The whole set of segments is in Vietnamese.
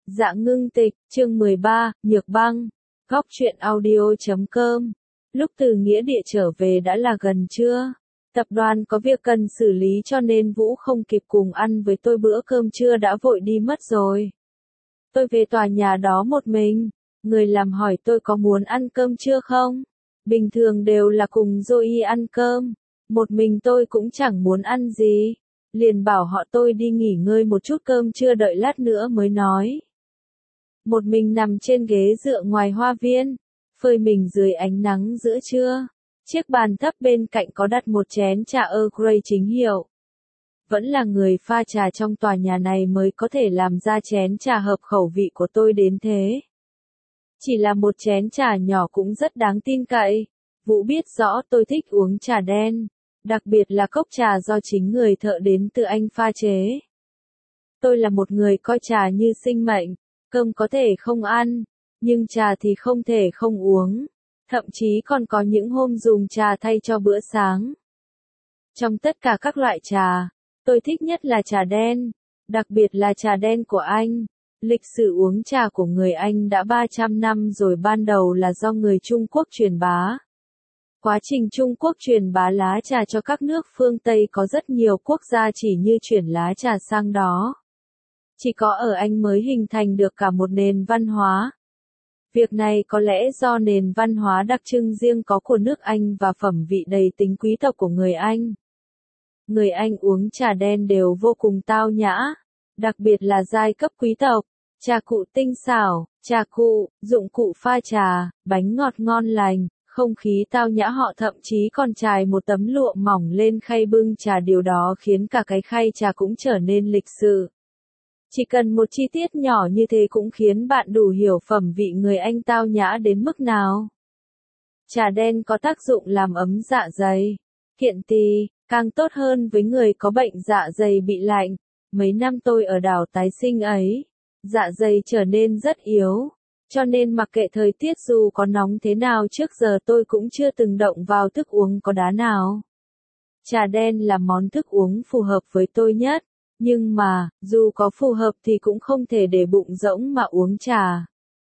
Dạ ngưng tịch, chương 13, Nhược băng. Góc truyện audio.com. Lúc từ nghĩa địa trở về đã là gần trưa. Tập đoàn có việc cần xử lý cho nên Vũ không kịp cùng ăn với tôi bữa cơm trưa đã vội đi mất rồi. Tôi về tòa nhà đó một mình. Người làm hỏi tôi có muốn ăn cơm trưa không? Bình thường đều là cùng Zoe ăn cơm. Một mình tôi cũng chẳng muốn ăn gì. Liền bảo họ tôi đi nghỉ ngơi một chút cơm trưa đợi lát nữa mới nói. Một mình nằm trên ghế dựa ngoài hoa viên, phơi mình dưới ánh nắng giữa trưa. Chiếc bàn thấp bên cạnh có đặt một chén trà Earl Grey chính hiệu. Vẫn là người pha trà trong tòa nhà này mới có thể làm ra chén trà hợp khẩu vị của tôi đến thế. Chỉ là một chén trà nhỏ cũng rất đáng tin cậy. Vũ biết rõ tôi thích uống trà đen, đặc biệt là cốc trà do chính người thợ đến từ Anh pha chế. Tôi là một người coi trà như sinh mệnh, cơm có thể không ăn, nhưng trà thì không thể không uống. Thậm chí còn có những hôm dùng trà thay cho bữa sáng. Trong tất cả các loại trà, tôi thích nhất là trà đen, đặc biệt là trà đen của Anh. Lịch sử uống trà của người Anh đã 300 năm rồi, ban đầu là do người Trung Quốc truyền bá. Quá trình Trung Quốc truyền bá lá trà cho các nước phương Tây có rất nhiều quốc gia chỉ như chuyển lá trà sang đó. Chỉ có ở Anh mới hình thành được cả một nền văn hóa. Việc này có lẽ do nền văn hóa đặc trưng riêng có của nước Anh và phẩm vị đầy tính quý tộc của người Anh. Người Anh uống trà đen đều vô cùng tao nhã, đặc biệt là giai cấp quý tộc. Trà cụ tinh xảo, trà cụ, dụng cụ pha trà, bánh ngọt ngon lành, không khí tao nhã, họ thậm chí còn trải một tấm lụa mỏng lên khay bưng trà, điều đó khiến cả cái khay trà cũng trở nên lịch sự. Chỉ cần một chi tiết nhỏ như thế cũng khiến bạn đủ hiểu phẩm vị người Anh tao nhã đến mức nào. Trà đen có tác dụng làm ấm dạ dày, kiện tỳ, càng tốt hơn với người có bệnh dạ dày bị lạnh. Mấy năm tôi ở đảo tái sinh ấy, dạ dày trở nên rất yếu, cho nên mặc kệ thời tiết dù có nóng thế nào trước giờ tôi cũng chưa từng động vào thức uống có đá nào. Trà đen là món thức uống phù hợp với tôi nhất. Nhưng mà, dù có phù hợp thì cũng không thể để bụng rỗng mà uống trà.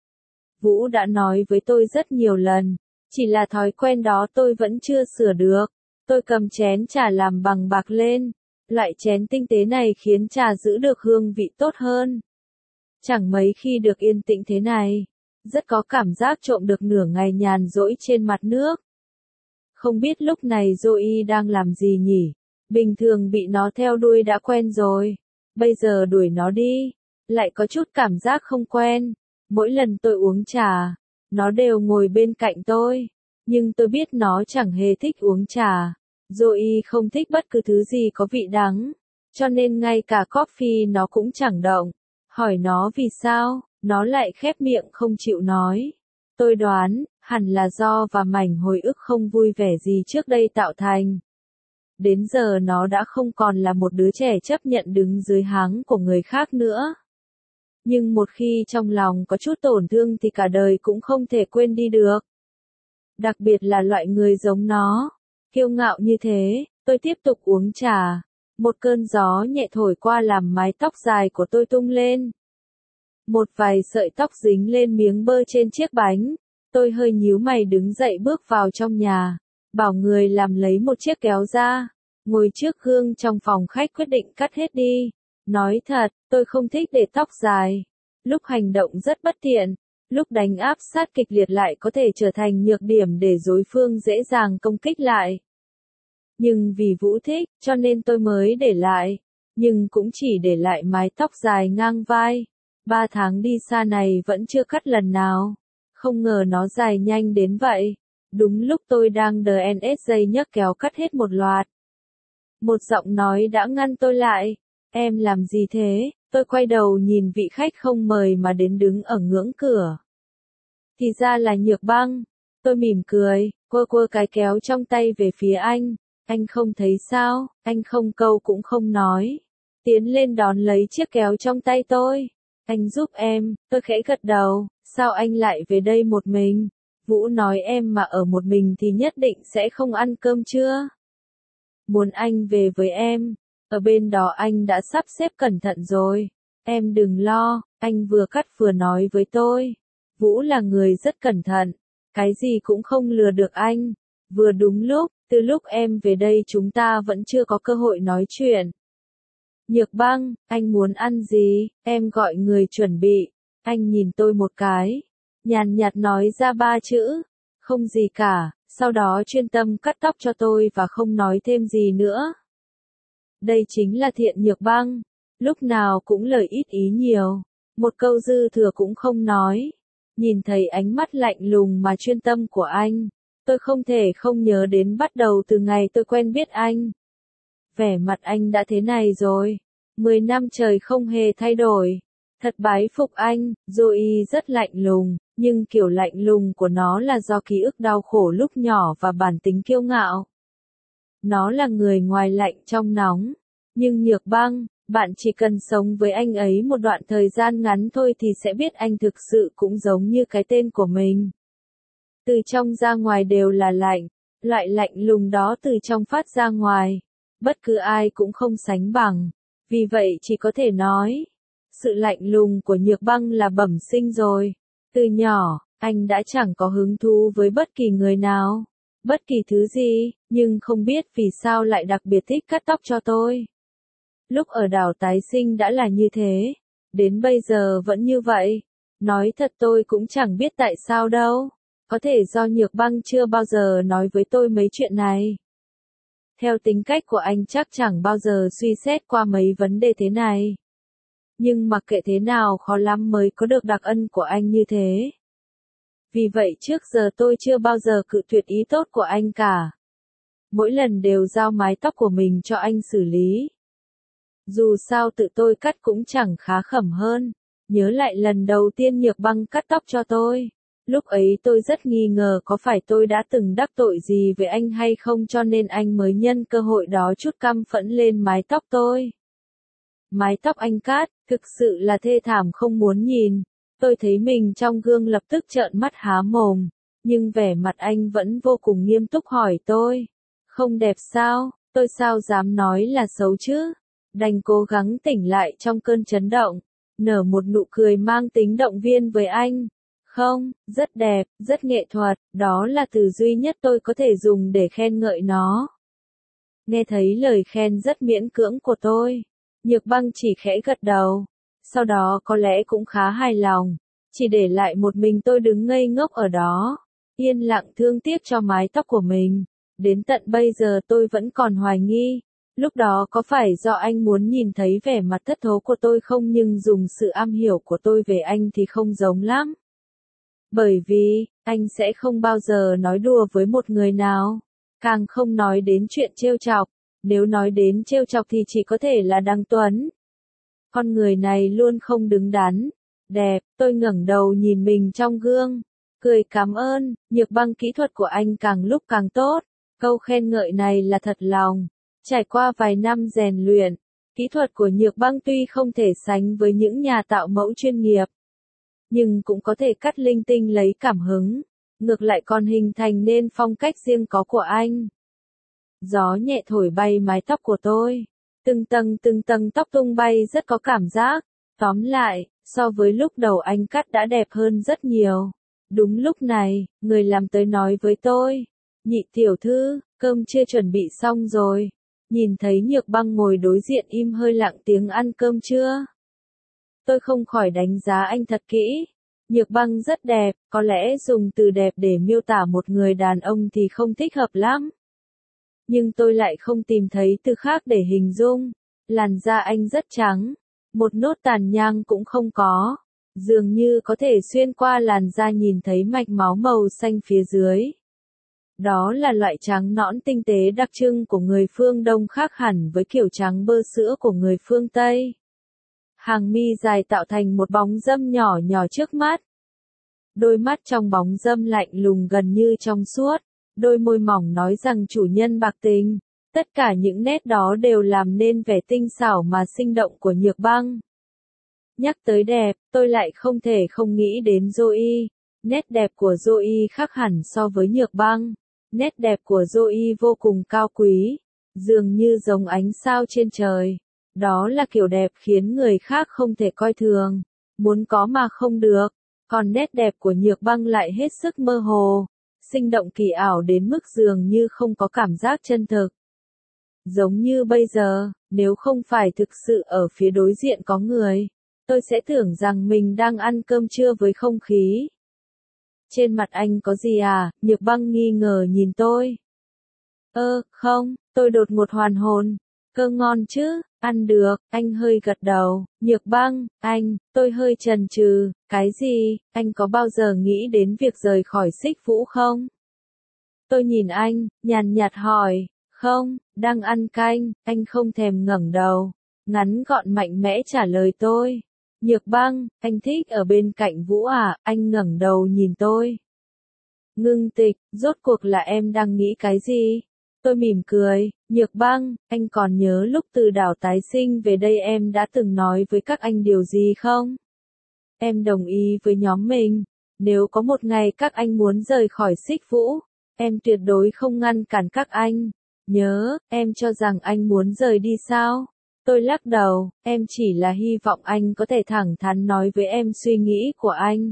Vũ đã nói với tôi rất nhiều lần, chỉ là thói quen đó tôi vẫn chưa sửa được. Tôi cầm chén trà làm bằng bạc lên, loại chén tinh tế này khiến trà giữ được hương vị tốt hơn. Chẳng mấy khi được yên tĩnh thế này, rất có cảm giác trộm được nửa ngày nhàn rỗi trên mặt nước. Không biết lúc này Zoe đang làm gì nhỉ? Bình thường bị nó theo đuôi đã quen rồi, bây giờ đuổi nó đi, lại có chút cảm giác không quen. Mỗi lần tôi uống trà, nó đều ngồi bên cạnh tôi, nhưng tôi biết nó chẳng hề thích uống trà. Zoe không thích bất cứ thứ gì có vị đắng, cho nên ngay cả coffee nó cũng chẳng động. Hỏi nó vì sao, nó lại khép miệng không chịu nói. Tôi đoán, hẳn là do và mảnh hồi ức không vui vẻ gì trước đây tạo thành. Đến giờ nó đã không còn là một đứa trẻ chấp nhận đứng dưới háng của người khác nữa. Nhưng một khi trong lòng có chút tổn thương thì cả đời cũng không thể quên đi được. Đặc biệt là loại người giống nó, kiêu ngạo như thế. Tôi tiếp tục uống trà. Một cơn gió nhẹ thổi qua làm mái tóc dài của tôi tung lên. Một vài sợi tóc dính lên miếng bơ trên chiếc bánh. Tôi hơi nhíu mày đứng dậy bước vào trong nhà. Bảo người làm lấy một chiếc kéo ra. Ngồi trước gương trong phòng khách quyết định cắt hết đi. Nói thật, tôi không thích để tóc dài. Lúc hành động rất bất tiện. Lúc đánh áp sát kịch liệt lại có thể trở thành nhược điểm để đối phương dễ dàng công kích lại. Nhưng vì Vũ thích, cho nên tôi mới để lại. Nhưng cũng chỉ để lại mái tóc dài ngang vai. 3 tháng đi xa này vẫn chưa cắt lần nào. Không ngờ nó dài nhanh đến vậy. Đúng lúc tôi đang DNS dây nhấc kéo cắt hết một loạt. Một giọng nói đã ngăn tôi lại. Em làm gì thế? Tôi quay đầu nhìn vị khách không mời mà đến đứng ở ngưỡng cửa. Thì ra là Nhược băng. Tôi mỉm cười, quơ cái kéo trong tay về phía anh. Anh không thấy sao? Anh không câu cũng không nói. Tiến lên đón lấy chiếc kéo trong tay tôi. Anh giúp em, tôi khẽ gật đầu. Sao anh lại về đây một mình? Vũ nói em mà ở một mình thì nhất định sẽ không ăn cơm trưa. Muốn anh về với em. Ở bên đó anh đã sắp xếp cẩn thận rồi. Em đừng lo, anh vừa cắt vừa nói với tôi. Vũ là người rất cẩn thận, cái gì cũng không lừa được anh. Vừa đúng lúc, từ lúc em về đây chúng ta vẫn chưa có cơ hội nói chuyện. Nhược Băng, anh muốn ăn gì? Em gọi người chuẩn bị. Anh nhìn tôi một cái, nhàn nhạt nói ra 3 chữ. Không gì cả, sau đó chuyên tâm cắt tóc cho tôi và không nói thêm gì nữa. Đây chính là Thiện Nhược Băng, lúc nào cũng lời ít ý nhiều, một câu dư thừa cũng không nói. Nhìn thấy ánh mắt lạnh lùng mà chuyên tâm của anh, tôi không thể không nhớ đến bắt đầu từ ngày tôi quen biết anh. Vẻ mặt anh đã thế này rồi, 10 năm trời không hề thay đổi. Thật bái phục anh. Zoe rất lạnh lùng, nhưng kiểu lạnh lùng của nó là do ký ức đau khổ lúc nhỏ và bản tính kiêu ngạo. Nó là người ngoài lạnh trong nóng. Nhưng Nhược Băng, bạn chỉ cần sống với anh ấy một đoạn thời gian ngắn thôi thì sẽ biết anh thực sự cũng giống như cái tên của mình. Từ trong ra ngoài đều là lạnh, loại lạnh lùng đó từ trong phát ra ngoài. Bất cứ ai cũng không sánh bằng. Vì vậy chỉ có thể nói, sự lạnh lùng của Nhược Băng là bẩm sinh rồi. Từ nhỏ, anh đã chẳng có hứng thú với bất kỳ người nào, bất kỳ thứ gì, nhưng không biết vì sao lại đặc biệt thích cắt tóc cho tôi. Lúc ở đảo tái sinh đã là như thế, đến bây giờ vẫn như vậy. Nói thật tôi cũng chẳng biết tại sao đâu, có thể do Nhược Băng chưa bao giờ nói với tôi mấy chuyện này. Theo tính cách của anh chắc chẳng bao giờ suy xét qua mấy vấn đề thế này. Nhưng mặc kệ thế nào khó lắm mới có được đặc ân của anh như thế. Vì vậy trước giờ tôi chưa bao giờ cự tuyệt ý tốt của anh cả. Mỗi lần đều giao mái tóc của mình cho anh xử lý. Dù sao tự tôi cắt cũng chẳng khá khẩm hơn. Nhớ lại lần đầu tiên Nhược Băng cắt tóc cho tôi. Lúc ấy tôi rất nghi ngờ có phải tôi đã từng đắc tội gì với anh hay không cho nên anh mới nhân cơ hội đó chút căm phẫn lên mái tóc tôi. Mái tóc anh cắt, thực sự là thê thảm không muốn nhìn. Tôi thấy mình trong gương lập tức trợn mắt há mồm. Nhưng vẻ mặt anh vẫn vô cùng nghiêm túc hỏi tôi. Không đẹp sao, tôi sao dám nói là xấu chứ? Đành cố gắng tỉnh lại trong cơn chấn động. Nở một nụ cười mang tính động viên với anh. Không, rất đẹp, rất nghệ thuật, đó là từ duy nhất tôi có thể dùng để khen ngợi nó. Nghe thấy lời khen rất miễn cưỡng của tôi, Nhược Băng chỉ khẽ gật đầu, sau đó có lẽ cũng khá hài lòng, chỉ để lại một mình tôi đứng ngây ngốc ở đó, yên lặng thương tiếc cho mái tóc của mình. Đến tận bây giờ tôi vẫn còn hoài nghi, lúc đó có phải do anh muốn nhìn thấy vẻ mặt thất thố của tôi không, nhưng dùng sự am hiểu của tôi về anh thì không giống lắm. Bởi vì, anh sẽ không bao giờ nói đùa với một người nào, càng không nói đến chuyện trêu chọc, nếu nói đến trêu chọc thì chỉ có thể là Đăng Tuấn. Con người này luôn không đứng đắn. Đẹp, tôi ngẩng đầu nhìn mình trong gương, cười cảm ơn. Nhược Băng, kỹ thuật của anh càng lúc càng tốt. Câu khen ngợi này là thật lòng. Trải qua vài năm rèn luyện, kỹ thuật của Nhược Băng tuy không thể sánh với những nhà tạo mẫu chuyên nghiệp, nhưng cũng có thể cắt linh tinh lấy cảm hứng, ngược lại còn hình thành nên phong cách riêng có của anh. Gió nhẹ thổi bay mái tóc của tôi, từng tầng tóc tung bay rất có cảm giác. Tóm lại, so với lúc đầu anh cắt đã đẹp hơn rất nhiều. Đúng lúc này, người làm tới nói với tôi, Nhị tiểu thư, cơm chưa chuẩn bị xong rồi. Nhìn thấy Nhược Băng ngồi đối diện im hơi lặng tiếng ăn cơm chưa? Tôi không khỏi đánh giá anh thật kỹ. Nhược Băng rất đẹp, có lẽ dùng từ đẹp để miêu tả một người đàn ông thì không thích hợp lắm. Nhưng tôi lại không tìm thấy từ khác để hình dung. Làn da anh rất trắng, một nốt tàn nhang cũng không có. Dường như có thể xuyên qua làn da nhìn thấy mạch máu màu xanh phía dưới. Đó là loại trắng nõn tinh tế đặc trưng của người phương Đông, khác hẳn với kiểu trắng bơ sữa của người phương Tây. Hàng mi dài tạo thành một bóng râm nhỏ nhỏ trước mắt. Đôi mắt trong bóng râm lạnh lùng gần như trong suốt. Đôi môi mỏng nói rằng chủ nhân bạc tình. Tất cả những nét đó đều làm nên vẻ tinh xảo mà sinh động của Nhược Băng. Nhắc tới đẹp, tôi lại không thể không nghĩ đến Zoe. Nét đẹp của Zoe khác hẳn so với Nhược Băng. Nét đẹp của Zoe vô cùng cao quý, dường như giống ánh sao trên trời. Đó là kiểu đẹp khiến người khác không thể coi thường, muốn có mà không được. Còn nét đẹp của Nhược Băng lại hết sức mơ hồ, sinh động kỳ ảo đến mức dường như không có cảm giác chân thực. Giống như bây giờ, nếu không phải thực sự ở phía đối diện có người, tôi sẽ tưởng rằng mình đang ăn cơm trưa với không khí. Trên mặt anh có gì à? Nhược Băng nghi ngờ nhìn tôi. Không, tôi đột ngột hoàn hồn. Cơ ngon chứ, ăn được, anh hơi gật đầu. Nhược Băng, tôi hơi chần chừ, cái gì, anh có bao giờ nghĩ đến việc rời khỏi Xích Vũ không? Tôi nhìn anh, nhàn nhạt hỏi, không, đang ăn canh, anh không thèm ngẩng đầu. Ngắn gọn mạnh mẽ trả lời tôi. Nhược Băng, anh thích ở bên cạnh Vũ à? Anh ngẩng đầu nhìn tôi. Ngưng Tịch, rốt cuộc là em đang nghĩ cái gì? Tôi mỉm cười, Nhược Băng, anh còn nhớ lúc từ đảo tái sinh về đây em đã từng nói với các anh điều gì không? Em đồng ý với nhóm mình, nếu có một ngày các anh muốn rời khỏi Xích Vũ, em tuyệt đối không ngăn cản các anh. Nhớ, em cho rằng anh muốn rời đi sao? Tôi lắc đầu, em chỉ là hy vọng anh có thể thẳng thắn nói với em suy nghĩ của anh.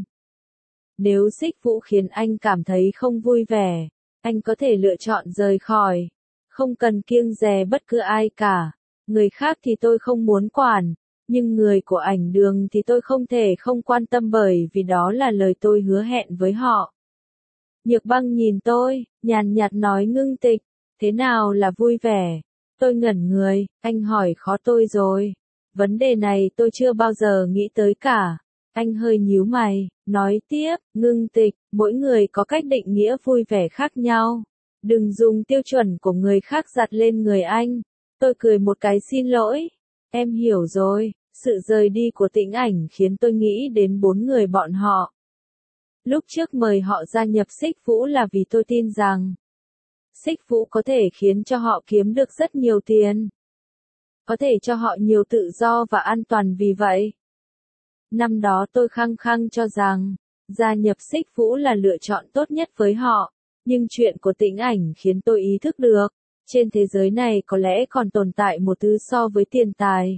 Nếu Xích Vũ khiến anh cảm thấy không vui vẻ, anh có thể lựa chọn rời khỏi. Không cần kiêng dè bất cứ ai cả. Người khác thì tôi không muốn quản, nhưng người của ảnh đường thì tôi không thể không quan tâm bởi vì đó là lời tôi hứa hẹn với họ. Nhược Băng nhìn tôi, nhàn nhạt nói Ngưng Tịch, thế nào là vui vẻ? Tôi ngẩn người, anh hỏi khó tôi rồi. Vấn đề này tôi chưa bao giờ nghĩ tới cả. Anh hơi nhíu mày, nói tiếp, Ngưng Tịch, mỗi người có cách định nghĩa vui vẻ khác nhau. Đừng dùng tiêu chuẩn của người khác giặt lên người anh. Tôi cười một cái xin lỗi. Em hiểu rồi, sự rời đi của Tĩnh Ảnh khiến tôi nghĩ đến 4 người bọn họ. Lúc trước mời họ gia nhập Xích Vũ là vì tôi tin rằng Xích Vũ có thể khiến cho họ kiếm được rất nhiều tiền. Có thể cho họ nhiều tự do và an toàn vì vậy. Năm đó tôi khăng khăng cho rằng, gia nhập Xích Vũ là lựa chọn tốt nhất với họ. Nhưng chuyện của Tĩnh Ảnh khiến tôi ý thức được, trên thế giới này có lẽ còn tồn tại một thứ so với tiền tài.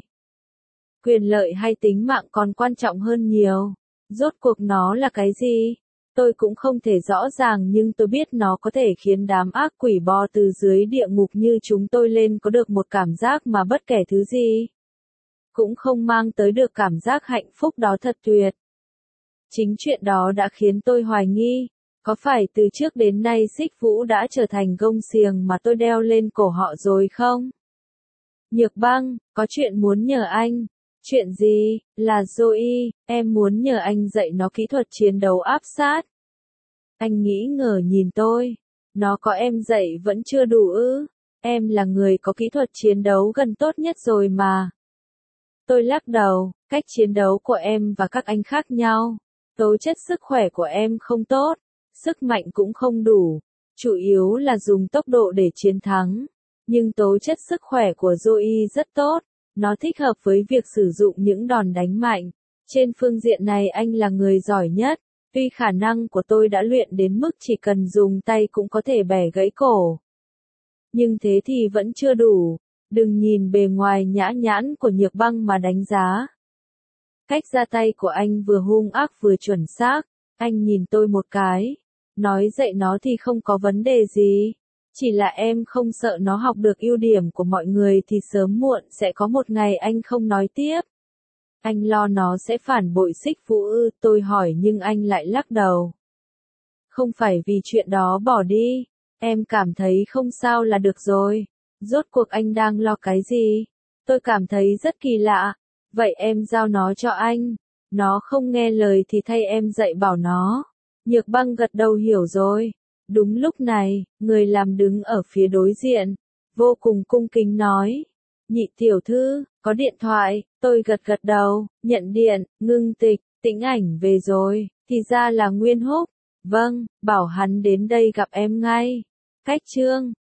Quyền lợi hay tính mạng còn quan trọng hơn nhiều. Rốt cuộc nó là cái gì? Tôi cũng không thể rõ ràng nhưng tôi biết nó có thể khiến đám ác quỷ bò từ dưới địa ngục như chúng tôi lên có được một cảm giác mà bất kể thứ gì cũng không mang tới được cảm giác hạnh phúc đó thật tuyệt. Chính chuyện đó đã khiến tôi hoài nghi, có phải từ trước đến nay Xích Vũ đã trở thành gông xiềng mà tôi đeo lên cổ họ rồi không? Nhược Băng, có chuyện muốn nhờ anh. Chuyện gì? Là Zoe, em muốn nhờ anh dạy nó kỹ thuật chiến đấu áp sát. Anh nghĩ ngờ nhìn tôi. Nó có em dạy vẫn chưa đủ ư? Em là người có kỹ thuật chiến đấu gần tốt nhất rồi mà. Tôi lắc đầu, cách chiến đấu của em và các anh khác nhau. Tố chất sức khỏe của em không tốt, sức mạnh cũng không đủ, chủ yếu là dùng tốc độ để chiến thắng. Nhưng tố chất sức khỏe của Zoe rất tốt, nó thích hợp với việc sử dụng những đòn đánh mạnh. Trên phương diện này anh là người giỏi nhất, tuy khả năng của tôi đã luyện đến mức chỉ cần dùng tay cũng có thể bẻ gãy cổ. Nhưng thế thì vẫn chưa đủ, đừng nhìn bề ngoài nhã nhãn của Nhược Băng mà đánh giá. Cách ra tay của anh vừa hung ác vừa chuẩn xác, anh nhìn tôi một cái, nói dạy nó thì không có vấn đề gì, chỉ là em không sợ nó học được ưu điểm của mọi người thì sớm muộn sẽ có một ngày anh không nói tiếp. Anh lo nó sẽ phản bội Xích Vũ ư? Tôi hỏi nhưng anh lại lắc đầu. Không phải vì chuyện đó bỏ đi, em cảm thấy không sao là được rồi. Rốt cuộc anh đang lo cái gì? Tôi cảm thấy rất kỳ lạ. Vậy em giao nó cho anh. Nó không nghe lời thì thay em dạy bảo nó. Nhược Băng gật đầu hiểu rồi. Đúng lúc này, người làm đứng ở phía đối diện, vô cùng cung kính nói. Nhị tiểu thư, có điện thoại. Tôi gật gật đầu, nhận điện. Ngưng Tịch, Tĩnh Ảnh về rồi, thì ra là Nguyên Húc. Vâng, bảo hắn đến đây gặp em ngay. Cách chương